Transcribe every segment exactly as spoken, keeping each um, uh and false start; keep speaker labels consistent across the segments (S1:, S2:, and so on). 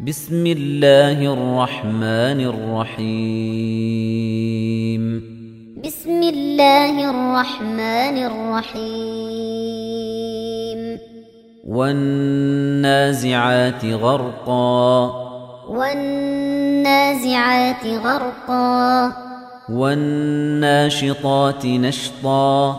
S1: بسم الله الرحمن الرحيم
S2: بسم الله الرحمن الرحيم
S1: والنازعات غرقا
S2: والنازعات غرقا
S1: والناشطات نشطا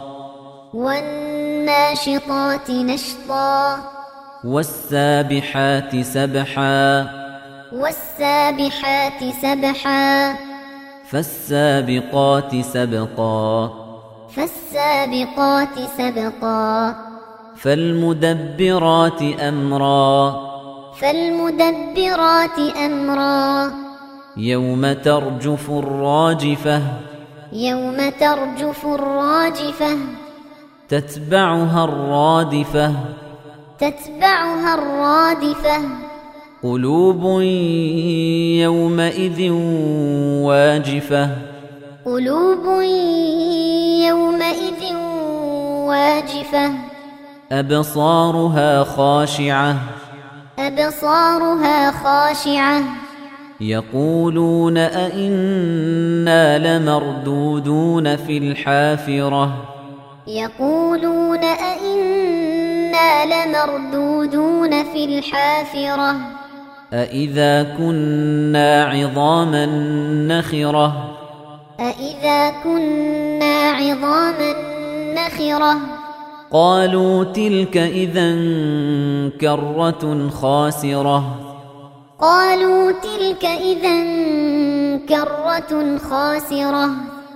S2: والناشطات نشطا
S1: والسابحات سبحا
S2: والسابحات سبحا
S1: فالسابقات سبقا
S2: فالسابقات سبقا
S1: فالمدبرات أمرا
S2: فالمدبرات أمرا
S1: يوم ترجف الراجفة
S2: يوم ترجف الراجفة
S1: تتبعها الرادفة
S2: تتبعها الرادفة
S1: قلوب يومئذ واجفة
S2: قلوب يومئذ واجفة
S1: أبصارها خاشعة
S2: أبصارها خاشعة
S1: يقولون أئنا لمردودون في الحافرة
S2: يقولون أئنا لمردودون في الحافرة
S1: أئذا كنا عظاما نخرة
S2: أئذا كنا عظاما نخرة
S1: قالوا تلك إذا كرة خاسرة
S2: قالوا تلك إذا كرة خاسرة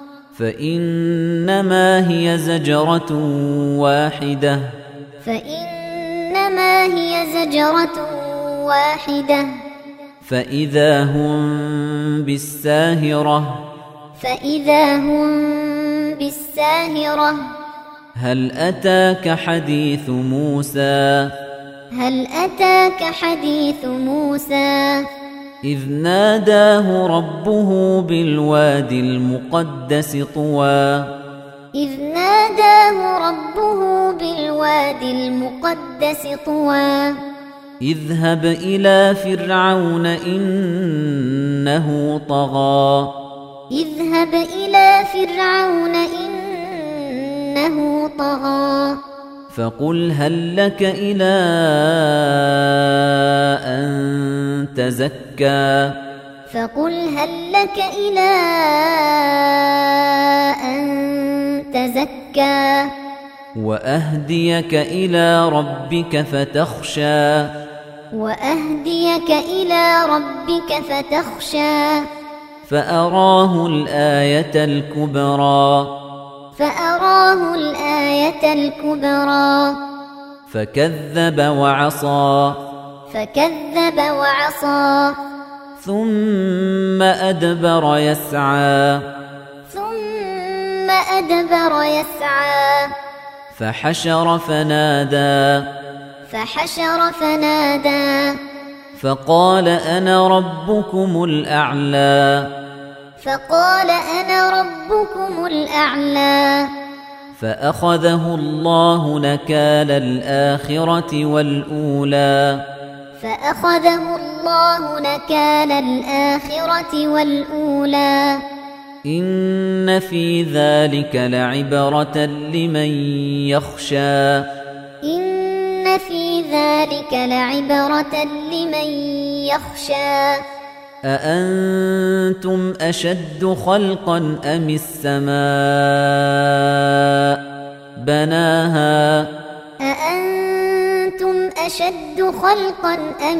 S1: فإنما هي زجرة واحدة
S2: فإنما هي زجرة واحدة
S1: فإذا هم بالساهرة
S2: فإذا هم بالساهرة
S1: هل أتاك حديث موسى
S2: هل أتاك حديث موسى
S1: إذ ناداه ربه بالوادي المقدس طوى
S2: إذ ناداه ربه بالوادي المقدس طوى
S1: اذهب إلى فرعون إنه طغى
S2: اذهب إلى فرعون إنه طغى
S1: فقل هل لك إلى أن تزكى
S2: فقل هل لك إلى أن تزكى
S1: وأهديك إلى ربك فتخشى
S2: وأهديك إلى ربك فتخشى
S1: فأراه الآية الكبرى
S2: فأراه الآية الكبرى
S1: فكذب وعصى
S2: فكذب وعصى
S1: ثم أدبر يسعى
S2: ثم أدبر يسعى
S1: فحشر فنادى
S2: فحشر فنادى
S1: فقال أنا ربكم الأعلى
S2: فقال أنا ربكم الأعلى
S1: فأخذه الله نكال الآخرة والأولى
S2: فأخذه الله نكال الآخرة والأولى
S1: إن في ذلك لعبرة لمن يخشى
S2: إن في ذلك لعبرة لمن يخشى
S1: أأنتم أشد خلقا أم السماء بناها
S2: أأنتم أشد خلقا أم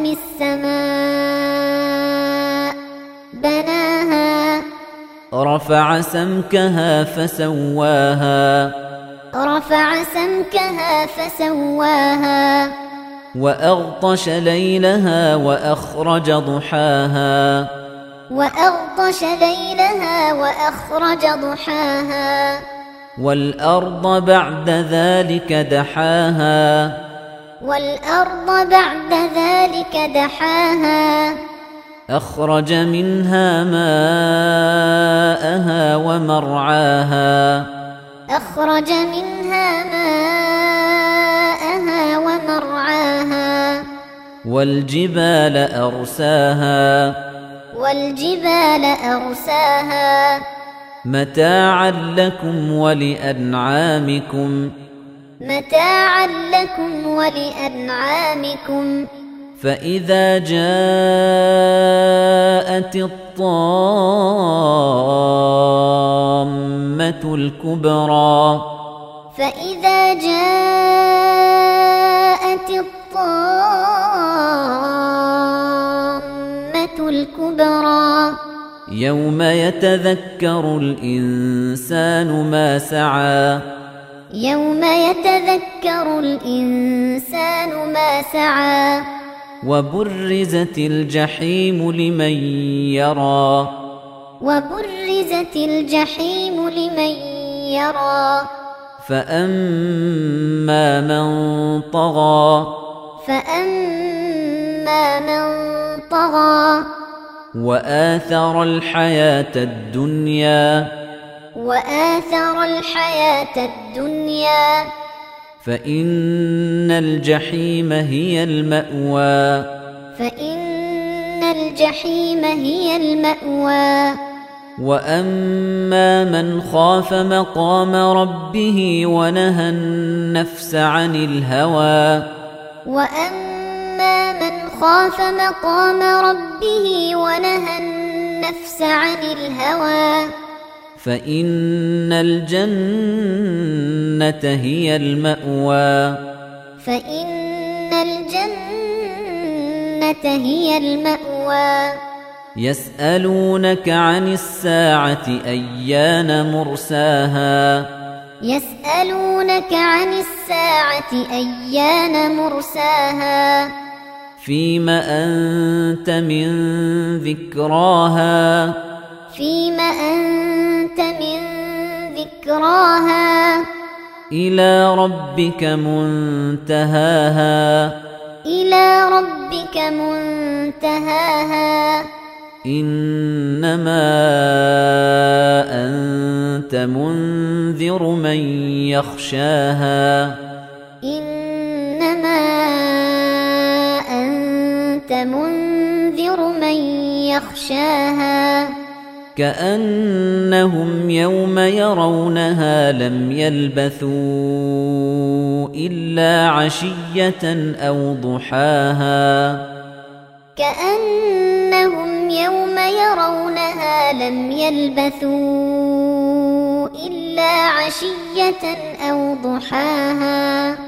S2: السماء بناها
S1: رفع سمكها فسواها
S2: رفع سمكها فسواها
S1: وأغطش ليلها وأخرج ضحاها
S2: وأغطش ليلها وأخرج ضحاها
S1: والأرض بعد ذلك دحاها
S2: والأرض بعد ذلك دحاها
S1: أخرج منها ماءها ومرعاها
S2: أخرج منها ماءها ومرعاها
S1: والجبال أرساها
S2: والجبال أرساها
S1: متاعا لكم ولأنعامكم
S2: متاعا لكم ولأنعامكم
S1: فإذا جاءت الطامة الكبرى
S2: فإذا جاءت الطامة الكبرى
S1: يوم يتذكر الإنسان ما سعى
S2: يوم يتذكر الإنسان ما سعى
S1: وبرزت الجحيم لمن يرى
S2: وبرزت الجحيم لمن يرى
S1: فأما من طغى
S2: فأما من طغى
S1: وآثر الحياة الدنيا
S2: وآثر الحياة الدنيا
S1: فإن الجحيم هي المأوى
S2: فإن الجحيم هي المأوى
S1: وأما من خاف مقام ربه ونهى النفس عن الهوى
S2: وأما من خاف مقام ربه ونهى النفس عن الهوى
S1: فإن الجنة هي المأوى
S2: فإن الجنة هي المأوى
S1: يسألونك عن الساعة أيان مرساها
S2: يسألونك عن الساعة أيان مرساها
S1: فيم أنت من ذكراها
S2: فيم أنت من ذكراها
S1: إلى ربك منتهاها
S2: إلى ربك منتهاها
S1: إنما أنت منذر من يخشاها
S2: إنما أنت منذر من يخشاها
S1: كأنهم يوم يرونها لم يلبثوا إلا عشية أو ضحاها
S2: كأنهم يوم يرونها لم يلبثوا إلا عشية أو ضحاها